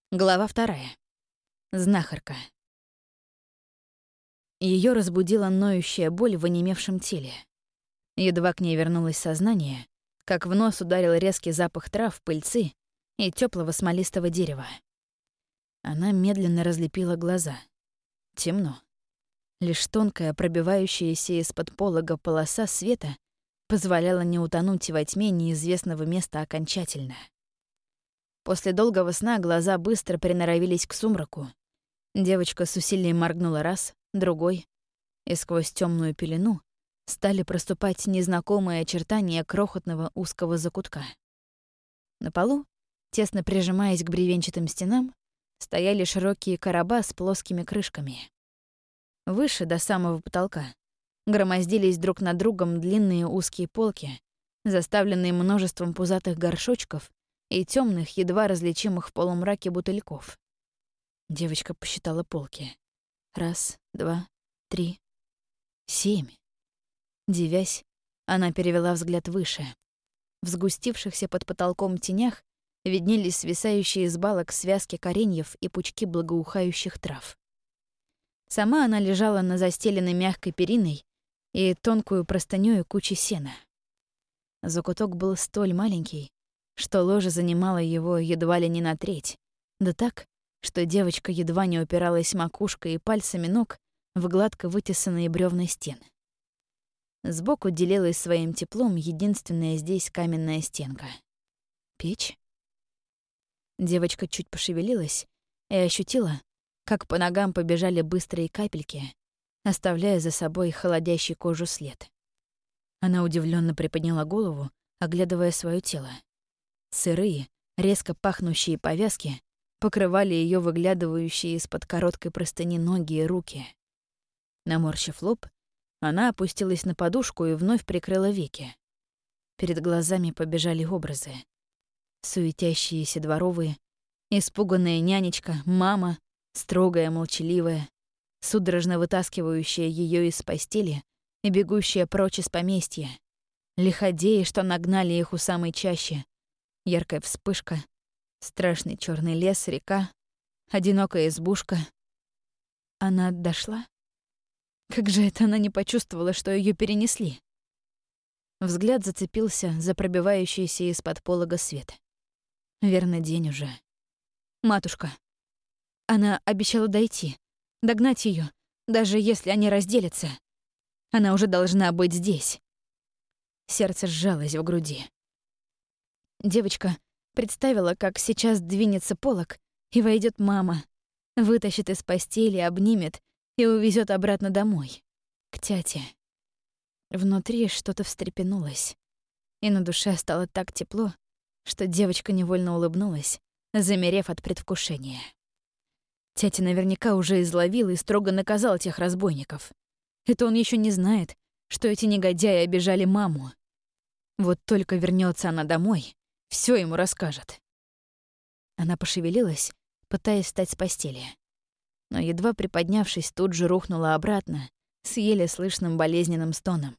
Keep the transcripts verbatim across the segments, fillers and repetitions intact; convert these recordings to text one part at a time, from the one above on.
Глава вторая. Знахарка. Ее разбудила ноющая боль в онемевшем теле. Едва к ней вернулось сознание, как в нос ударил резкий запах трав, пыльцы и теплого смолистого дерева. Она медленно разлепила глаза. Темно. Лишь тонкая, пробивающаяся из-под полога полоса света позволяла не утонуть во тьме неизвестного места окончательно. После долгого сна глаза быстро приноровились к сумраку. Девочка с усилием моргнула раз, другой, и сквозь темную пелену стали проступать незнакомые очертания крохотного узкого закутка. На полу, тесно прижимаясь к бревенчатым стенам, стояли широкие короба с плоскими крышками. Выше, до самого потолка, громоздились друг над другом длинные узкие полки, заставленные множеством пузатых горшочков и темных, едва различимых в полумраке бутыльков. Девочка посчитала полки. Раз, два, три, семь. Девясь, она перевела взгляд выше. В сгустившихся под потолком тенях виднелись свисающие с балок связки кореньев и пучки благоухающих трав. Сама она лежала на застеленной мягкой периной и тонкую простынёю кучи сена. Закуток был столь маленький, что ложа занимала его едва ли не на треть, да так, что девочка едва не упиралась макушкой и пальцами ног в гладко вытесанные бревна стен. Сбоку делилась своим теплом единственная здесь каменная стенка. Печь? Девочка чуть пошевелилась и ощутила, как по ногам побежали быстрые капельки, оставляя за собой холодящий кожу след. Она удивленно приподняла голову, оглядывая свое тело. Сырые, резко пахнущие повязки покрывали ее выглядывающие из-под короткой простыни ноги и руки. Наморщив лоб, она опустилась на подушку и вновь прикрыла веки. Перед глазами побежали образы. Суетящиеся дворовые, испуганная нянечка, мама, строгая, молчаливая, судорожно вытаскивающая ее из постели и бегущая прочь из поместья, лиходеи, что нагнали их у самой чащи, яркая вспышка, страшный черный лес, река, одинокая избушка. Она дошла? Как же это она не почувствовала, что ее перенесли? Взгляд зацепился за пробивающийся из-под полога свет. Верно, день уже. Матушка. Она обещала дойти, догнать ее, даже если они разделятся. Она уже должна быть здесь. Сердце сжалось в груди. Девочка представила, как сейчас двинется полог, и войдет мама, вытащит из постели, обнимет и увезет обратно домой, к тяте. Внутри что-то встрепенулось, и на душе стало так тепло, что девочка невольно улыбнулась, замерев от предвкушения. Тятя наверняка уже изловил и строго наказал тех разбойников. Это он еще не знает, что эти негодяи обижали маму. Вот только вернется она домой, все ему расскажет. Она пошевелилась, пытаясь встать с постели. Но, едва приподнявшись, тут же рухнула обратно с еле слышным болезненным стоном.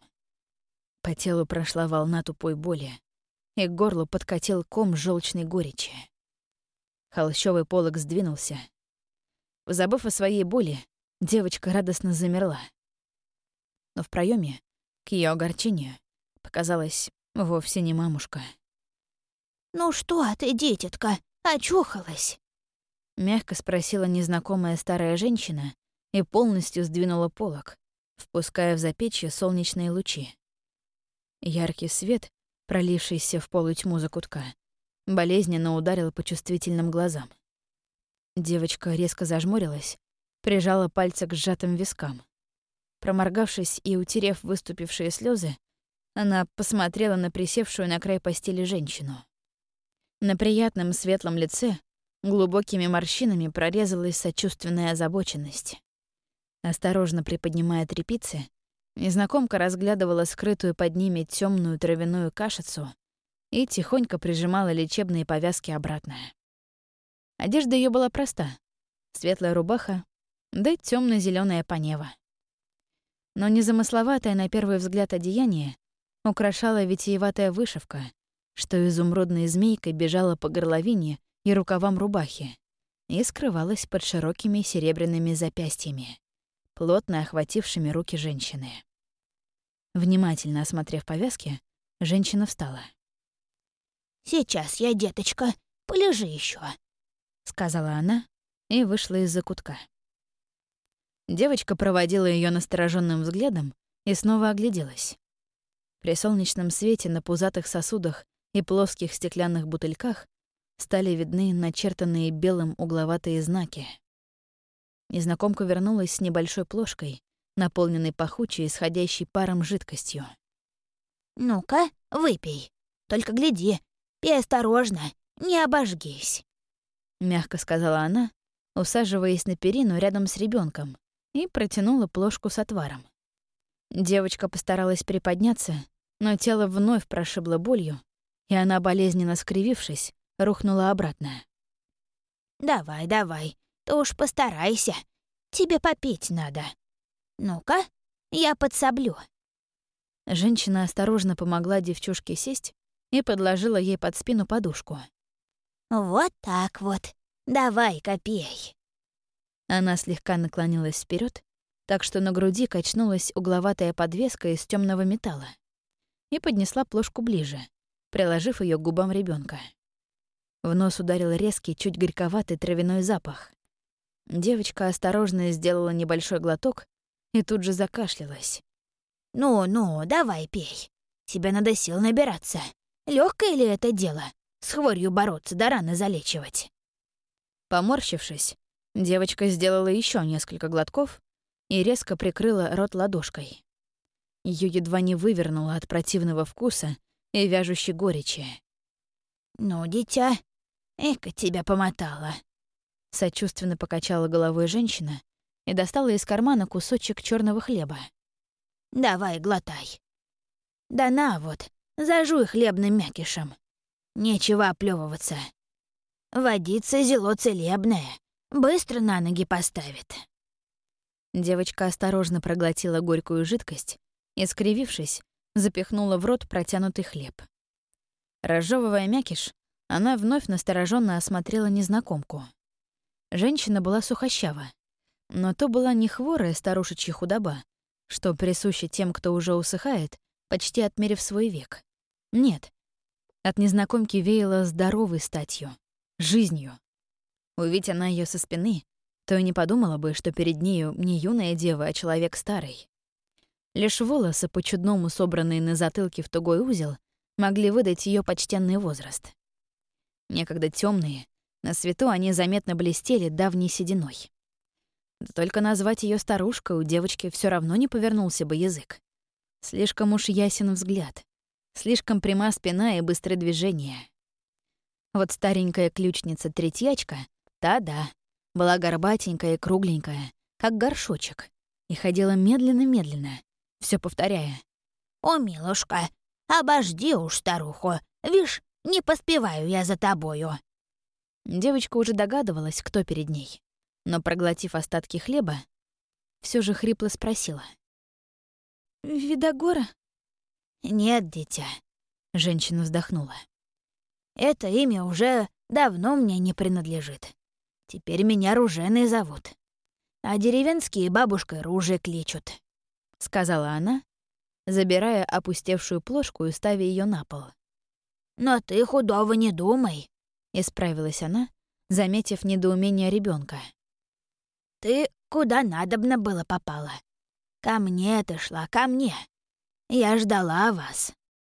По телу прошла волна тупой боли, и к горлу подкатил ком желчной горечи. Холщовый полог сдвинулся. Забыв о своей боли, девочка радостно замерла. Но в проеме, к ее огорчению, показалась вовсе не мамушка. «Ну что ты, дитятка, очухалась?» — мягко спросила незнакомая старая женщина и полностью сдвинула полог, впуская в запечье солнечные лучи. Яркий свет, пролившийся в полутьму закутка, болезненно ударил по чувствительным глазам. Девочка резко зажмурилась, прижала пальцы к сжатым вискам. Проморгавшись и утерев выступившие слезы, она посмотрела на присевшую на край постели женщину. На приятном светлом лице глубокими морщинами прорезалась сочувственная озабоченность. Осторожно приподнимая тряпицы, незнакомка разглядывала скрытую под ними темную травяную кашицу и тихонько прижимала лечебные повязки обратно. Одежда ее была проста: светлая рубаха, да темно-зеленая панева. Но незамысловатое на первый взгляд одеяние украшала витиеватая вышивка, что изумрудной змейкой бежала по горловине и рукавам рубахи, и скрывалась под широкими серебряными запястьями, плотно охватившими руки женщины. Внимательно осмотрев повязки, женщина встала. «Сейчас я, деточка, полежи еще, сказала она и вышла из-за кутка. Девочка проводила ее настороженным взглядом и снова огляделась. При солнечном свете на пузатых сосудах и плоских стеклянных бутыльках стали видны начертанные белым угловатые знаки. Незнакомка вернулась с небольшой плошкой, наполненной пахучей, исходящей паром жидкостью. «Ну-ка, выпей. Только гляди, пей осторожно, не обожгись», — мягко сказала она, усаживаясь на перину рядом с ребенком, и протянула плошку с отваром. Девочка постаралась приподняться, но тело вновь прошибло болью, и она, болезненно скривившись, рухнула обратно. «Давай, давай, ты уж постарайся. Тебе попить надо. Ну-ка, я подсоблю». Женщина осторожно помогла девчушке сесть и подложила ей под спину подушку. «Вот так вот. Давай-ка пей». Она слегка наклонилась вперед, так что на груди качнулась угловатая подвеска из темного металла, и поднесла плошку ближе, приложив ее к губам ребенка. В нос ударил резкий, чуть горьковатый травяной запах. Девочка осторожно сделала небольшой глоток и тут же закашлялась. «Ну-ну, давай пей. Тебе надо сил набираться. Легкое ли это дело? С хворью бороться да раны залечивать?» Поморщившись, девочка сделала еще несколько глотков и резко прикрыла рот ладошкой. Ее едва не вывернуло от противного вкуса и вяжущей горечи. «Ну, дитя, эка тебя помотала», — сочувственно покачала головой женщина и достала из кармана кусочек черного хлеба. «Давай, глотай. Да на вот, зажуй хлебным мякишем. Нечего оплевываться. Водица зело целебная, быстро на ноги поставит». Девочка осторожно проглотила горькую жидкость и, скривившись, запихнула в рот протянутый хлеб. Разжевывая мякиш, она вновь настороженно осмотрела незнакомку. Женщина была сухощава, но то была не хворая старушечья худоба, что присуще тем, кто уже усыхает, почти отмерив свой век. Нет, от незнакомки веяло здоровой статью, жизнью. Увидь она ее со спины, то и не подумала бы, что перед нею не юная дева, а человек старый. Лишь волосы, по-чудному собранные на затылке в тугой узел, могли выдать ее почтенный возраст. Некогда темные, на свету они заметно блестели давней сединой. Да только назвать ее старушкой у девочки все равно не повернулся бы язык. Слишком уж ясен взгляд, слишком пряма спина и быстрые движения. Вот старенькая ключница-третьячка, та-да, была горбатенькая и кругленькая, как горшочек, и ходила медленно-медленно, все повторяя. «О, милушка, обожди уж старуху, вишь, не поспеваю я за тобою». Девочка уже догадывалась, кто перед ней, но, проглотив остатки хлеба, все же хрипло спросила. «Видогора?» «Нет, дитя», — женщина вздохнула. «Это имя уже давно мне не принадлежит. Теперь меня Руженой зовут, а деревенские бабушкой Ружей кличут», — сказала она, забирая опустевшую плошку и ставя ее на пол. «Но ты худого не думай», — исправилась она, заметив недоумение ребенка. «Ты куда надобно было попала. Ко мне ты шла, ко мне. Я ждала вас».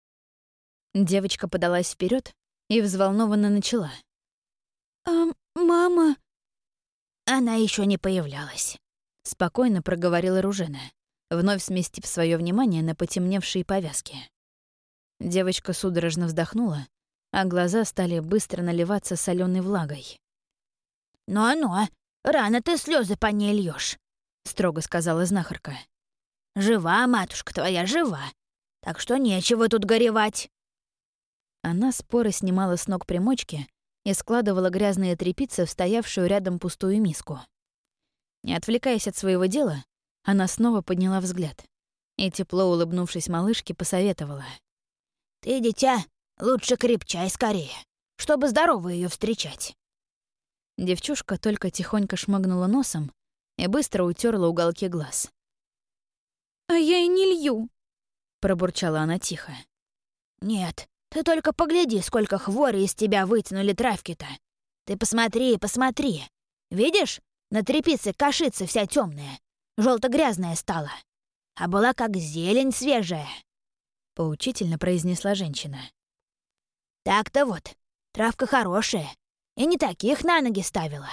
Девочка подалась вперед и взволнованно начала. «А мама...» Она еще не появлялась. Спокойно проговорила Ружена, вновь сместив свое внимание на потемневшие повязки. Девочка судорожно вздохнула, а глаза стали быстро наливаться соленой влагой. «Ну-ну, рано ты слезы по ней льешь, строго сказала знахарка. «Жива, матушка твоя, жива, так что нечего тут горевать». Она споро снимала с ног примочки и складывала грязные тряпицы в стоявшую рядом пустую миску. Не отвлекаясь от своего дела, она снова подняла взгляд и, тепло улыбнувшись малышке, посоветовала. «Ты, дитя, лучше крепчай скорее, чтобы здорово ее встречать». Девчушка только тихонько шмыгнула носом и быстро утерла уголки глаз. «А я и не лью», — пробурчала она тихо. «Нет, ты только погляди, сколько хвори из тебя вытянули травки-то. Ты посмотри, посмотри. Видишь, на тряпице кашица вся темная, желто-грязная стала, а была как зелень свежая», — поучительно произнесла женщина. «Так-то вот, травка хорошая, и не таких на ноги ставила».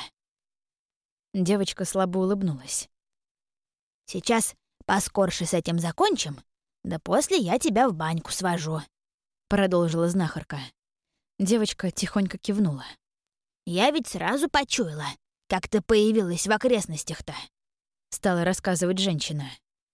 Девочка слабо улыбнулась. «Сейчас поскорше с этим закончим, да после я тебя в баньку свожу», — продолжила знахарка. Девочка тихонько кивнула. «Я ведь сразу почуяла, как ты появилась в окрестностях-то», — стала рассказывать женщина.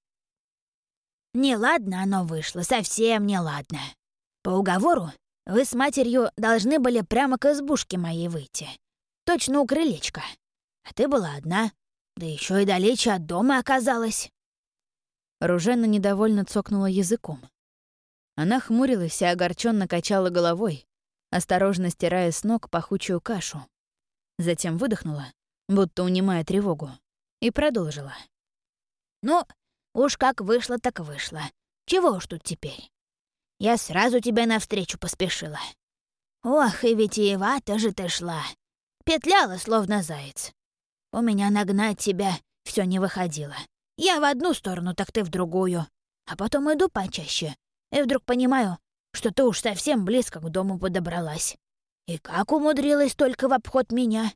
«Неладно оно вышло, совсем неладно. По уговору вы с матерью должны были прямо к избушке моей выйти, точно у крылечка. А ты была одна, да еще и далече от дома оказалась». Ружена недовольно цокнула языком. Она хмурилась и огорченно качала головой, осторожно стирая с ног пахучую кашу. Затем выдохнула, будто унимая тревогу, и продолжила. «Ну, уж как вышло, так вышло. Чего уж тут теперь? Я сразу тебе навстречу поспешила. Ох, и витиевато же ты шла. Петляла, словно заяц. У меня нагнать тебя все не выходило. Я в одну сторону, так ты в другую. А потом иду почаще, и вдруг понимаю, что ты уж совсем близко к дому подобралась. И как умудрилась только в обход меня?»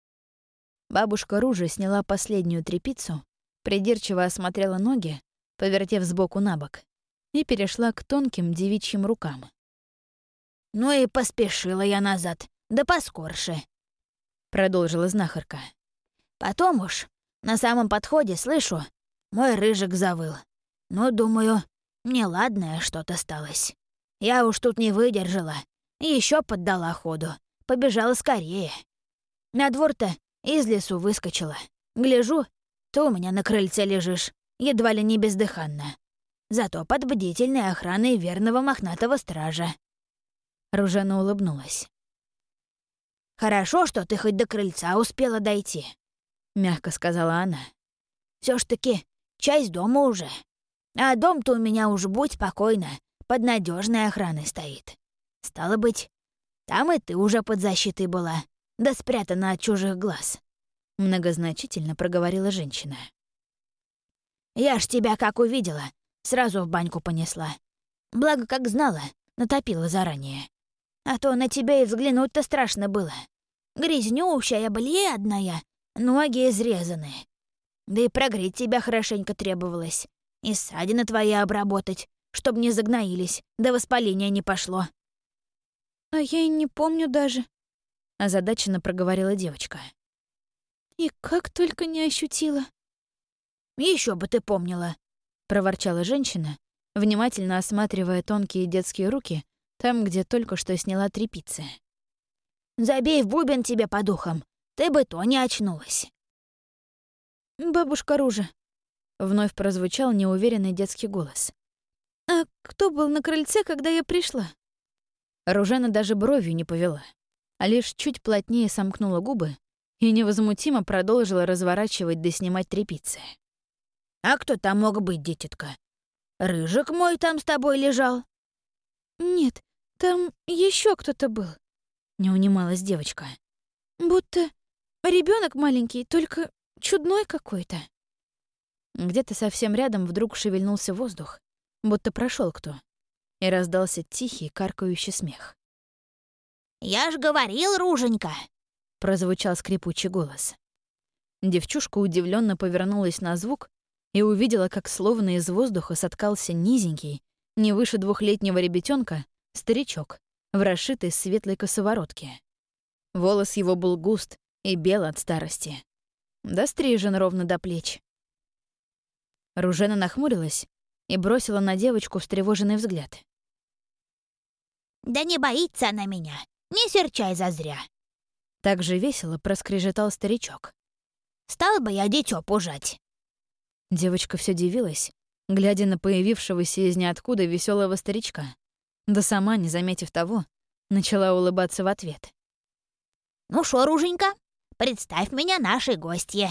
Бабушка Ружа сняла последнюю тряпицу, придирчиво осмотрела ноги, повертев сбоку на бок, и перешла к тонким девичьим рукам. «Ну и поспешила я назад, да поскорше», — продолжила знахарка. «Потом уж, на самом подходе, слышу, мой рыжик завыл. Ну, думаю, неладное что-то сталось. Я уж тут не выдержала, еще поддала ходу, побежала скорее. На двор-то из лесу выскочила. Гляжу, ты у меня на крыльце лежишь, едва ли не бездыханно. Зато под бдительной охраной верного мохнатого стража». Ружена улыбнулась. «Хорошо, что ты хоть до крыльца успела дойти», — мягко сказала она. Все ж таки часть дома уже. А дом-то у меня уж, будь спокойна, под надежной охраной стоит. Стало быть, там и ты уже под защитой была, да спрятана от чужих глаз», — многозначительно проговорила женщина. «Я ж тебя как увидела, сразу в баньку понесла. Благо, как знала, натопила заранее. А то на тебя и взглянуть-то страшно было. Грязнющая, бледная, ноги изрезаны. Да и прогреть тебя хорошенько требовалось. И ссадины твои обработать, чтоб не загноились, да воспаление не пошло». «А я и не помню даже», — озадаченно проговорила девочка. «И как только не ощутила». «Еще бы ты помнила», — проворчала женщина, внимательно осматривая тонкие детские руки там, где только что сняла тряпицы. «Забей в бубен тебе по духам, ты бы то не очнулась». «Бабушка Ружа», — вновь прозвучал неуверенный детский голос. «А кто был на крыльце, когда я пришла?» Ружена даже бровью не повела, а лишь чуть плотнее сомкнула губы и невозмутимо продолжила разворачивать да снимать тряпицы. «А кто там мог быть, дитятка? Рыжик мой там с тобой лежал?» «Нет, там еще кто-то был», — не унималась девочка. «Будто ребенок маленький, только чудной какой-то». Где-то совсем рядом вдруг шевельнулся воздух, будто прошел кто, и раздался тихий, каркающий смех. «Я ж говорил, Руженька!» — прозвучал скрипучий голос. Девчушка удивленно повернулась на звук и увидела, как словно из воздуха соткался низенький, не выше двухлетнего ребятенка, старичок в расшитой светлой косоворотке. Волос его был густ и бел от старости, да стрижен ровно до плеч. Ружена нахмурилась и бросила на девочку встревоженный взгляд. «Да не боится она меня, не серчай зазря!» Так же весело проскрежетал старичок. «Стал бы я дитё пужать!» Девочка все дивилась, глядя на появившегося из ниоткуда веселого старичка, да сама, не заметив того, начала улыбаться в ответ. «Ну шо, Руженька, представь меня нашей гостье.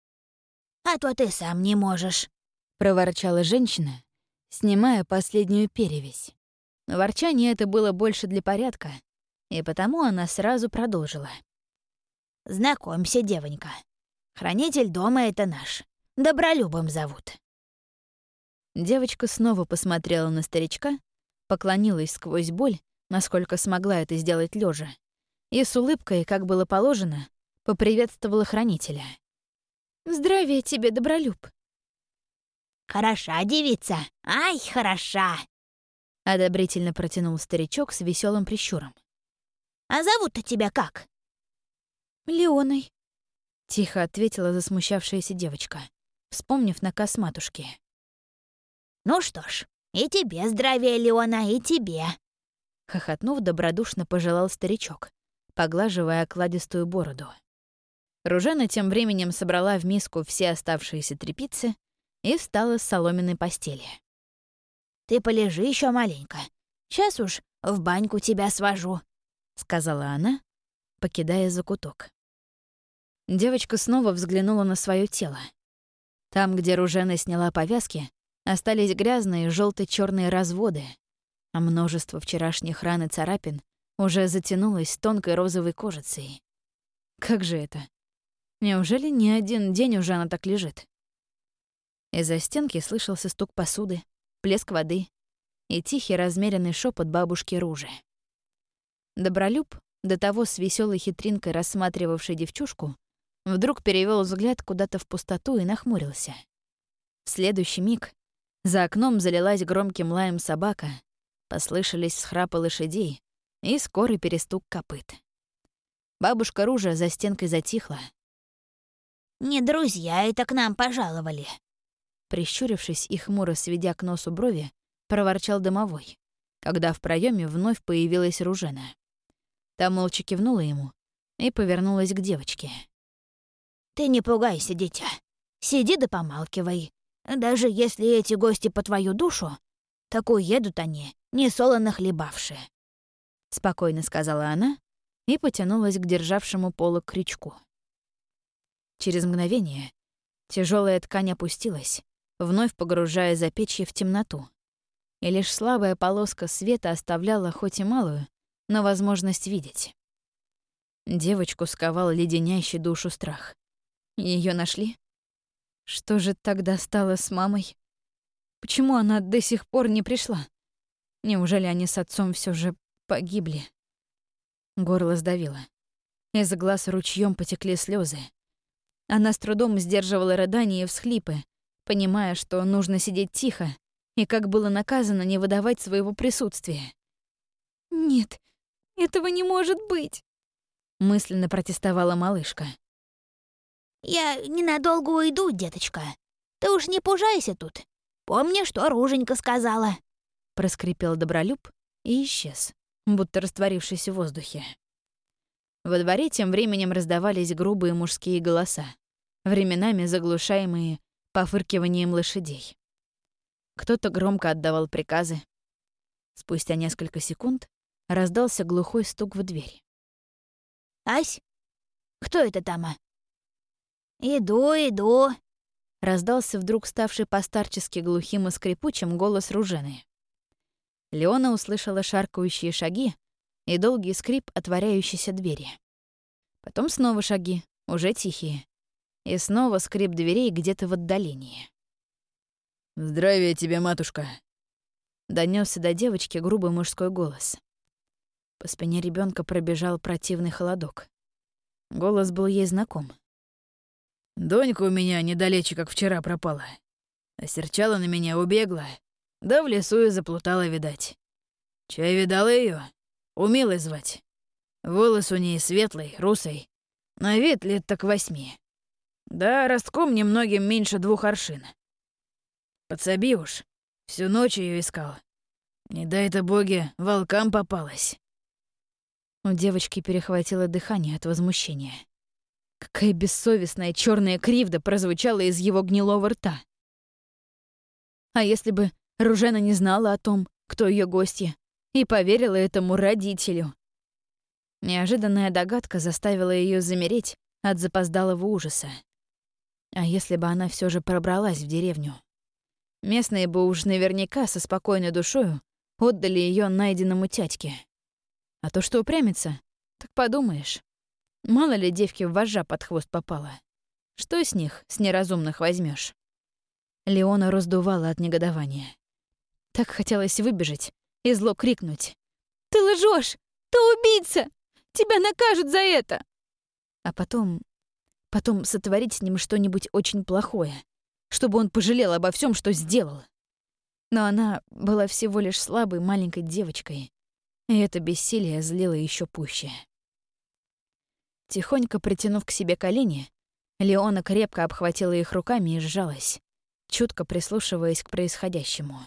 А то ты сам не можешь», — проворчала женщина, снимая последнюю перевязь. Ворчание это было больше для порядка, и потому она сразу продолжила. «Знакомься, девонька. Хранитель дома — это наш. Добролюбом зовут». Девочка снова посмотрела на старичка, поклонилась сквозь боль, насколько смогла это сделать лежа, и с улыбкой, как было положено, поприветствовала хранителя. «Здравия тебе, Добролюб!» «Хороша девица! Ай, хороша!» — одобрительно протянул старичок с веселым прищуром. «А зовут-то тебя как?» «Леоной», — тихо ответила засмущавшаяся девочка, вспомнив наказ матушки. «Ну что ж, и тебе здравия, Леона, и тебе!» Хохотнув, добродушно пожелал старичок, поглаживая окладистую бороду. Ружена тем временем собрала в миску все оставшиеся тряпицы и встала с соломенной постели. «Ты полежи еще маленько. Сейчас уж в баньку тебя свожу», — сказала она, покидая закуток. Девочка снова взглянула на свое тело. Там, где Ружена сняла повязки, остались грязные желто-черные разводы, а множество вчерашних ран и царапин уже затянулось тонкой розовой кожицей. Как же это? Неужели не один день уже она так лежит? Из-за стенки слышался стук посуды, плеск воды и тихий размеренный шепот бабушки Ружи. Добролюб, до того с веселой хитринкой рассматривавший девчушку, вдруг перевел взгляд куда-то в пустоту и нахмурился. В следующий миг за окном залилась громким лаем собака, послышались всхрапы лошадей и скорый перестук копыт. Бабушка Ружа за стенкой затихла. «Не друзья это к нам пожаловали», — прищурившись и хмуро сведя к носу брови, проворчал домовой, когда в проеме вновь появилась Ружена. Та молча кивнула ему и повернулась к девочке. «Ты не пугайся, дитя. Сиди да помалкивай. Даже если эти гости по твою душу, так уедут они, несолоно хлебавши», — спокойно сказала она и потянулась к державшему полок крючку. Через мгновение тяжелая ткань опустилась, вновь погружая запечье в темноту, и лишь слабая полоска света оставляла хоть и малую, но возможность видеть. Девочку сковал леденящий душу страх. Ее нашли? Что же тогда стало с мамой? Почему она до сих пор не пришла? Неужели они с отцом все же погибли? Горло сдавило. Из глаз ручьем потекли слезы. Она с трудом сдерживала рыдания и всхлипы, понимая, что нужно сидеть тихо и, как было наказано, не выдавать своего присутствия. «Нет, этого не может быть!» — мысленно протестовала малышка. «Я ненадолго уйду, деточка. Ты уж не пужайся тут. Помни, что Руженька сказала», — проскрипел Добролюб и исчез, будто растворившись в воздухе. Во дворе тем временем раздавались грубые мужские голоса, временами заглушаемые пофыркиванием лошадей. Кто-то громко отдавал приказы. Спустя несколько секунд раздался глухой стук в дверь. «Ась, кто это там?» «Иду, иду», — раздался вдруг ставший постарчески глухим и скрипучим голос Ружены. Леона услышала шаркающие шаги и долгий скрип отворяющейся двери. Потом снова шаги, уже тихие, и снова скрип дверей где-то в отдалении. «Здравия тебе, матушка!» — донёсся до девочки грубый мужской голос. По спине ребенка пробежал противный холодок. Голос был ей знаком. «Донька у меня недалече, как вчера, пропала. Осерчала на меня, убегла. Да в лесу и заплутала, видать. Чай видала ее? Умелой звать. Волос у ней светлый, русый. На вид лет так восьми. Да ростком немногим меньше двух аршин. Подсоби уж. Всю ночь ее искал. Не дай-то боги, волкам попалась». У девочки перехватило дыхание от возмущения. Какая бессовестная черная кривда прозвучала из его гнилого рта. А если бы Ружена не знала о том, кто ее гостья, и поверила этому родителю? Неожиданная догадка заставила ее замереть от запоздалого ужаса. А если бы она все же пробралась в деревню? Местные бы уж наверняка со спокойной душою отдали ее найденному тятьке. А то, что упрямится, так подумаешь. Мало ли девки в вожжа под хвост попала. Что с них, с неразумных, возьмешь? Леона раздувала от негодования. Так хотелось выбежать и зло крикнуть: «Ты лжешь! Ты убийца! Тебя накажут за это!» А потом... потом сотворить с ним что-нибудь очень плохое, чтобы он пожалел обо всем, что сделал. Но она была всего лишь слабой маленькой девочкой, и это бессилие злило еще пуще. Тихонько притянув к себе колени, Леона крепко обхватила их руками и сжалась, чутко прислушиваясь к происходящему.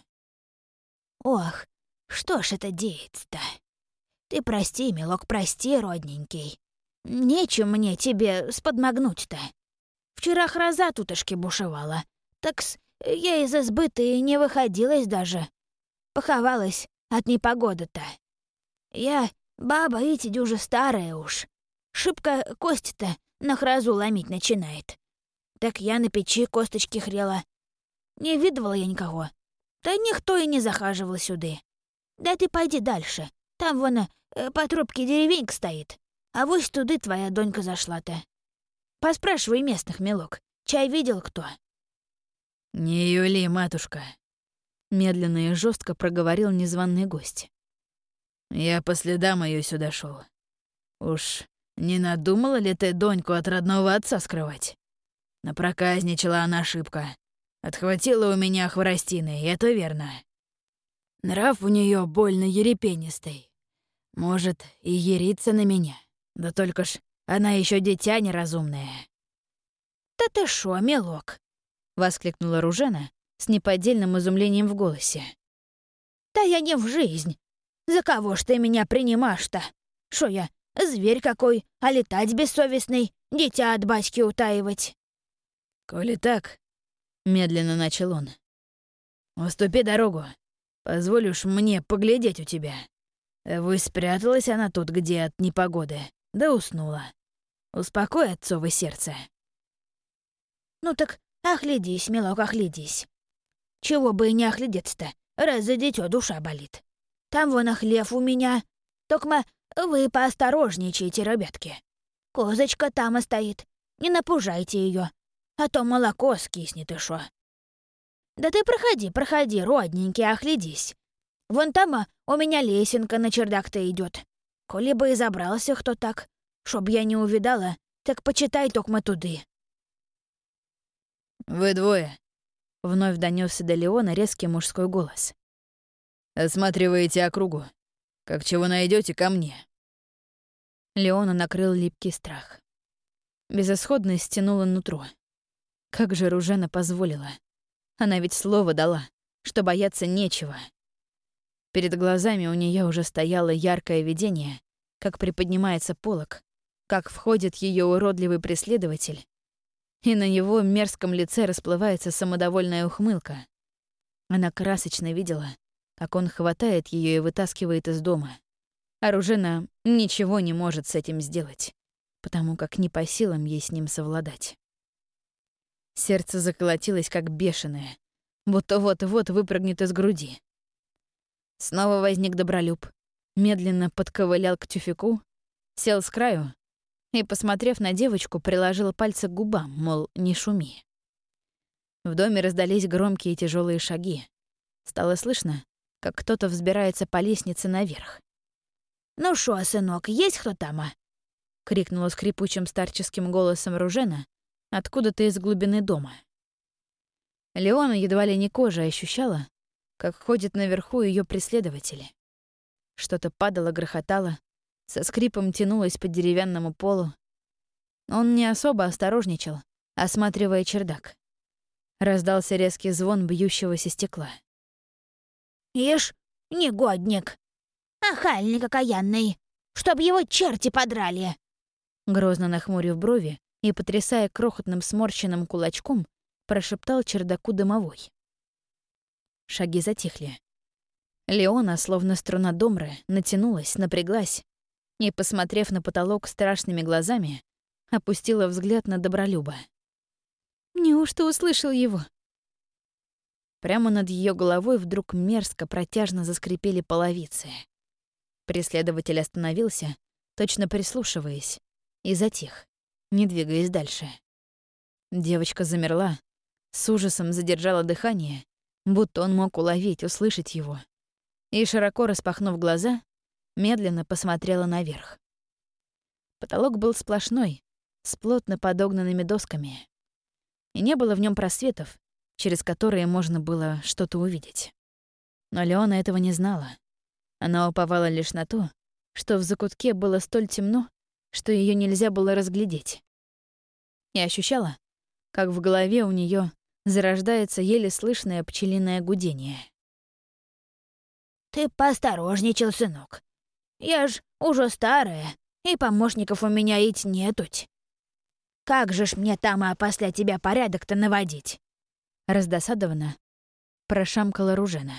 «Ох, что ж это деется-то? Ты прости, милок, прости, родненький. Нечем мне тебе сподмогнуть-то. Вчера гроза тутошки бушевала, так-с я из избы-то и не выходилась даже. Поховалась от непогоды-то. Я баба эти дюже старая уж. Шибко кость-то на грозу ломить начинает. Так я на печи косточки хрела. Не видывала я никого. Да никто и не захаживал сюды. Да ты пойди дальше. Там вон э, по трубке деревенька стоит. А вось туды твоя донька зашла-то. Поспрашивай местных, милок. Чай видел кто?» «Не юли, матушка», — медленно и жестко проговорил незваный гость. «Я по следам ее сюда шел. Уж не надумала ли ты доньку от родного отца скрывать? Напроказничала она шибко. Отхватила у меня хворостины, и это верно. Нрав у нее больно ерепенистый. Может, и ерится на меня. Да только ж она еще дитя неразумное». «Да ты шо, милок?» — воскликнула Ружена с неподдельным изумлением в голосе. «Да я не в жизнь. За кого ж ты меня принимаешь-то? Шо я, зверь какой, а летать бессовестный, дитя от батьки утаивать?» «Коли так, — медленно начал он, — уступи дорогу. Позволишь мне поглядеть у тебя. Вы спряталась она тут где от непогоды, да уснула. Успокой отцово сердце». «Ну так охлядись, милок, охлядись. Чего бы и не охлядеться-то, раз за дитё душа болит. Там вон хлев у меня. Токма вы поосторожничайте, ребятки. Козочка там стоит. Не напужайте ее, а то молоко скиснет и шо. Да ты проходи, проходи, родненький, охлядись. Вон там а, у меня лесенка на чердак-то идет. Коли бы и забрался кто так, чтоб я не увидала, так почитай токма туды». «Вы двое», — вновь донесся до Леона резкий мужской голос. «Осматриваете округу. Как чего найдете, ко мне». Леона накрыл липкий страх. Безысходность стянула нутро. Как же Ружена позволила? Она ведь слово дала, что бояться нечего. Перед глазами у нее уже стояло яркое видение, как приподнимается полог, как входит ее уродливый преследователь, и на его мерзком лице расплывается самодовольная ухмылка. Она красочно видела, как он хватает ее и вытаскивает из дома. А Ружена ничего не может с этим сделать, потому как не по силам ей с ним совладать. Сердце заколотилось, как бешеное, будто вот-вот выпрыгнет из груди. Снова возник Добролюб, медленно подковылял к тюфяку, сел с краю и, посмотрев на девочку, приложил пальцы к губам, мол, не шуми. В доме раздались громкие тяжелые шаги. Стало слышно, как кто-то взбирается по лестнице наверх. «Ну шо, сынок, есть кто там, а?» — крикнула скрипучим старческим голосом Ружена откуда-то из глубины дома. Леона едва ли не кожей ощущала, как ходят наверху ее преследователи. Что-то падало, грохотало, со скрипом тянулось по деревянному полу. Он не особо осторожничал, осматривая чердак. Раздался резкий звон бьющегося стекла. «Ишь, негодник! Ахальник окаянный! Чтоб его черти подрали!» Грозно нахмурив брови и потрясая крохотным сморщенным кулачком, прошептал чердаку домовой. Шаги затихли. Леона, словно струна домры, натянулась, напряглась и, посмотрев на потолок страшными глазами, опустила взгляд на Добролюба. Неужто услышал его? Прямо над ее головой вдруг мерзко протяжно заскрипели половицы. Преследователь остановился, точно прислушиваясь, и затих, не двигаясь дальше. Девочка замерла, с ужасом задержала дыхание, будто он мог уловить, услышать его, и, широко распахнув глаза, медленно посмотрела наверх. Потолок был сплошной, с плотно подогнанными досками, и не было в нем просветов, через которые можно было что-то увидеть. Но Леона этого не знала. Она уповала лишь на то, что в закутке было столь темно, что ее нельзя было разглядеть. И ощущала, как в голове у нее зарождается еле слышное пчелиное гудение. «Ты поосторожничал, сынок. Я ж уже старая, и помощников у меня ведь нетуть. Как же ж мне там а после тебя порядок-то наводить?» Раздосадованно прошамкала Ружена.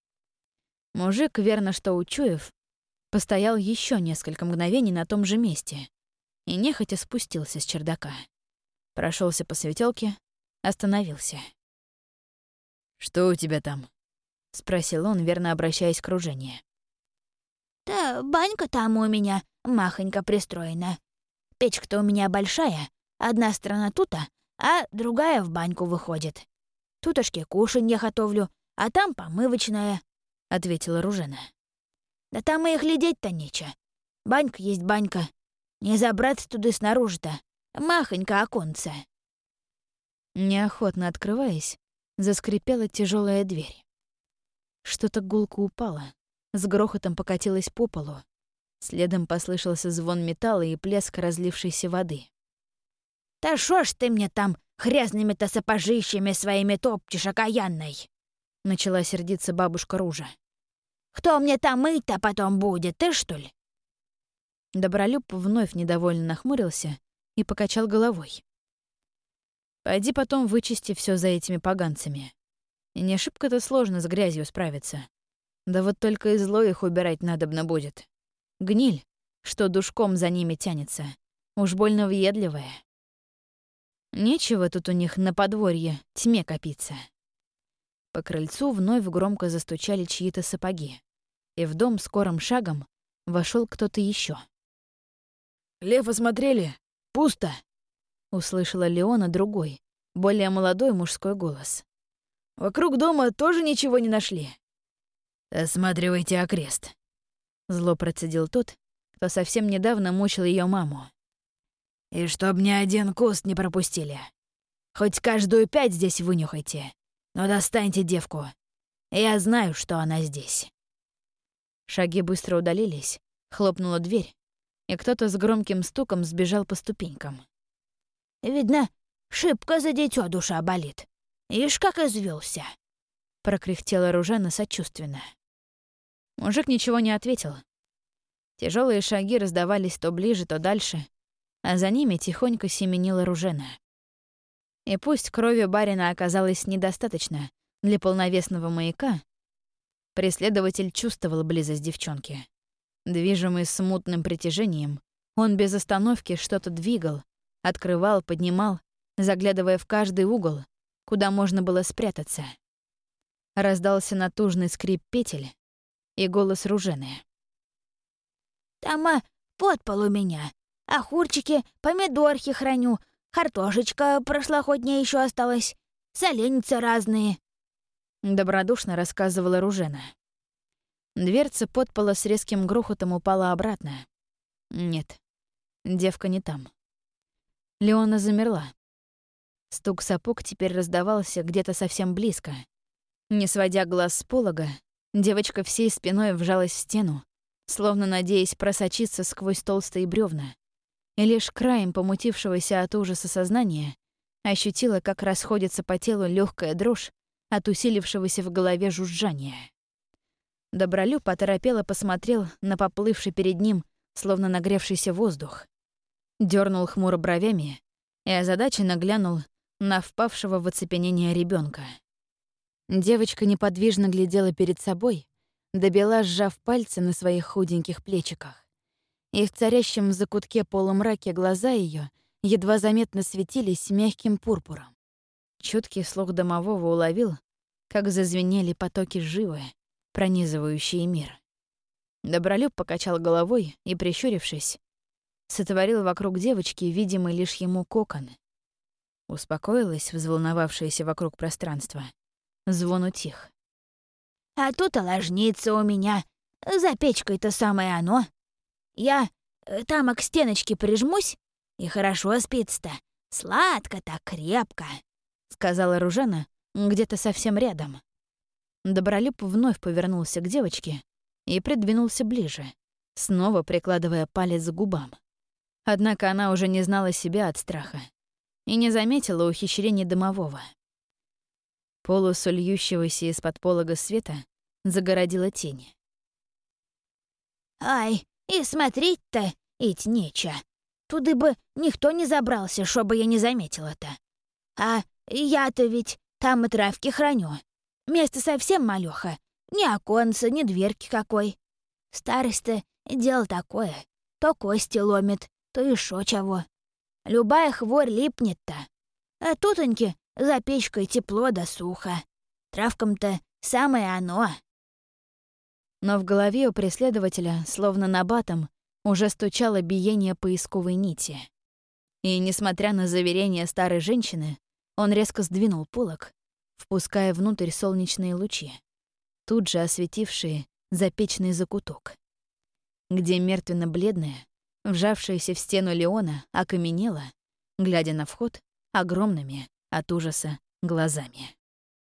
Мужик, верно что учуяв, постоял еще несколько мгновений на том же месте и нехотя спустился с чердака. Прошелся по светелке, остановился. «Что у тебя там?» — спросил он, верно обращаясь к Ружене. «Да банька там у меня махонько пристроена. Печка-то у меня большая, одна сторона тута, а другая в баньку выходит. Тутошки кушанье готовлю, а там помывочная», — ответила Ружена. «Да там и глядеть-то нечего. Банька есть банька. Не забраться туда снаружи-то. Махонько оконце». Неохотно открываясь, заскрипела тяжелая дверь. Что-то гулко упало, с грохотом покатилось по полу. Следом послышался звон металла и плеск разлившейся воды. «Да шо ж ты мне там грязными-то сапожищами своими топчешь, окаянной?» — начала сердиться бабушка Ружа. «Кто мне там мыть-то потом будет, ты что ли?» Добролюб вновь недовольно нахмурился и покачал головой. «Пойди потом вычисти все за этими поганцами. И не шибко-то сложно с грязью справиться. Да вот только и зло их убирать надобно будет. Гниль, что душком за ними тянется, уж больно въедливая. Нечего тут у них на подворье тьме копиться». По крыльцу вновь громко застучали чьи-то сапоги, и в дом скорым шагом вошел кто-то еще. «Лев осмотрели? Пусто!» — услышала Леона другой, более молодой мужской голос. «Вокруг дома тоже ничего не нашли?» «Осматривайте окрест», — зло процедил тот, кто совсем недавно мучил ее маму. «И чтоб ни один куст не пропустили. Хоть каждую пять здесь вынюхайте, но достаньте девку. Я знаю, что она здесь». Шаги быстро удалились, хлопнула дверь, и кто-то с громким стуком сбежал по ступенькам. «Видно, шибко за дитё душа болит. Ишь, как извелся!» — прокряхтела Ружена сочувственно. Мужик ничего не ответил. Тяжелые шаги раздавались то ближе, то дальше, а за ними тихонько семенила Ружена. И пусть крови барина оказалось недостаточно для полновесного маяка, преследователь чувствовал близость девчонки. Движимый смутным притяжением, он без остановки что-то двигал, открывал, поднимал, заглядывая в каждый угол, куда можно было спрятаться. Раздался натужный скрип петель и голос Ружены. «Там а, подпол у меня. Огурчики, помидорки храню, картошечка прошлогодняя еще осталась, соленья разные», — добродушно рассказывала Ружена. Дверца подпола с резким грохотом упала обратно. Нет, девка не там. Леона замерла. Стук сапог теперь раздавался где-то совсем близко. Не сводя глаз с полога, девочка всей спиной вжалась в стену, словно надеясь просочиться сквозь толстые бревна, и лишь краем помутившегося от ужаса сознания ощутила, как расходится по телу легкая дрожь от усилившегося в голове жужжания. Добролюб оторопело посмотрел на поплывший перед ним, словно нагревшийся воздух, дернул хмуро бровями и озадаченно глянул на впавшего в оцепенение ребенка. Девочка неподвижно глядела перед собой, добела, сжав пальцы на своих худеньких плечиках, и в царящем в закутке полумраке глаза ее едва заметно светились мягким пурпуром. Чуткий слух домового уловил, как зазвенели потоки живы, пронизывающие мир. Добролюб покачал головой и, прищурившись, сотворил вокруг девочки видимый лишь ему кокон. Успокоилось взволновавшееся вокруг пространство. Звон утих. А тут ложница у меня. За печкой-то самое оно. Я э, там к стеночке прижмусь, и хорошо спится-то. Сладко так, крепко», — сказала Ружена где-то совсем рядом. Добролюб вновь повернулся к девочке и придвинулся ближе, снова прикладывая палец к губам. Однако она уже не знала себя от страха и не заметила ухищрений домового. Полосу льющегося из-под полога света загородила тень. «Ай, и смотреть-то ить нече. Туды бы никто не забрался, чтобы я не заметила-то. А я-то ведь там и травки храню. Место совсем малёха. Ни оконца, ни дверки какой. Старость-то дело такое. То кости ломит, то ещё чего. Любая хворь липнет-то. А тутоньки за печкой тепло да сухо. Травкам-то самое оно». Но в голове у преследователя, словно набатом, уже стучало биение поисковой нити. И, несмотря на заверения старой женщины, он резко сдвинул полог, впуская внутрь солнечные лучи, тут же осветившие запечный закуток, где мертвенно-бледная, вжавшаяся в стену Леона, окаменела, глядя на вход огромными от ужаса глазами.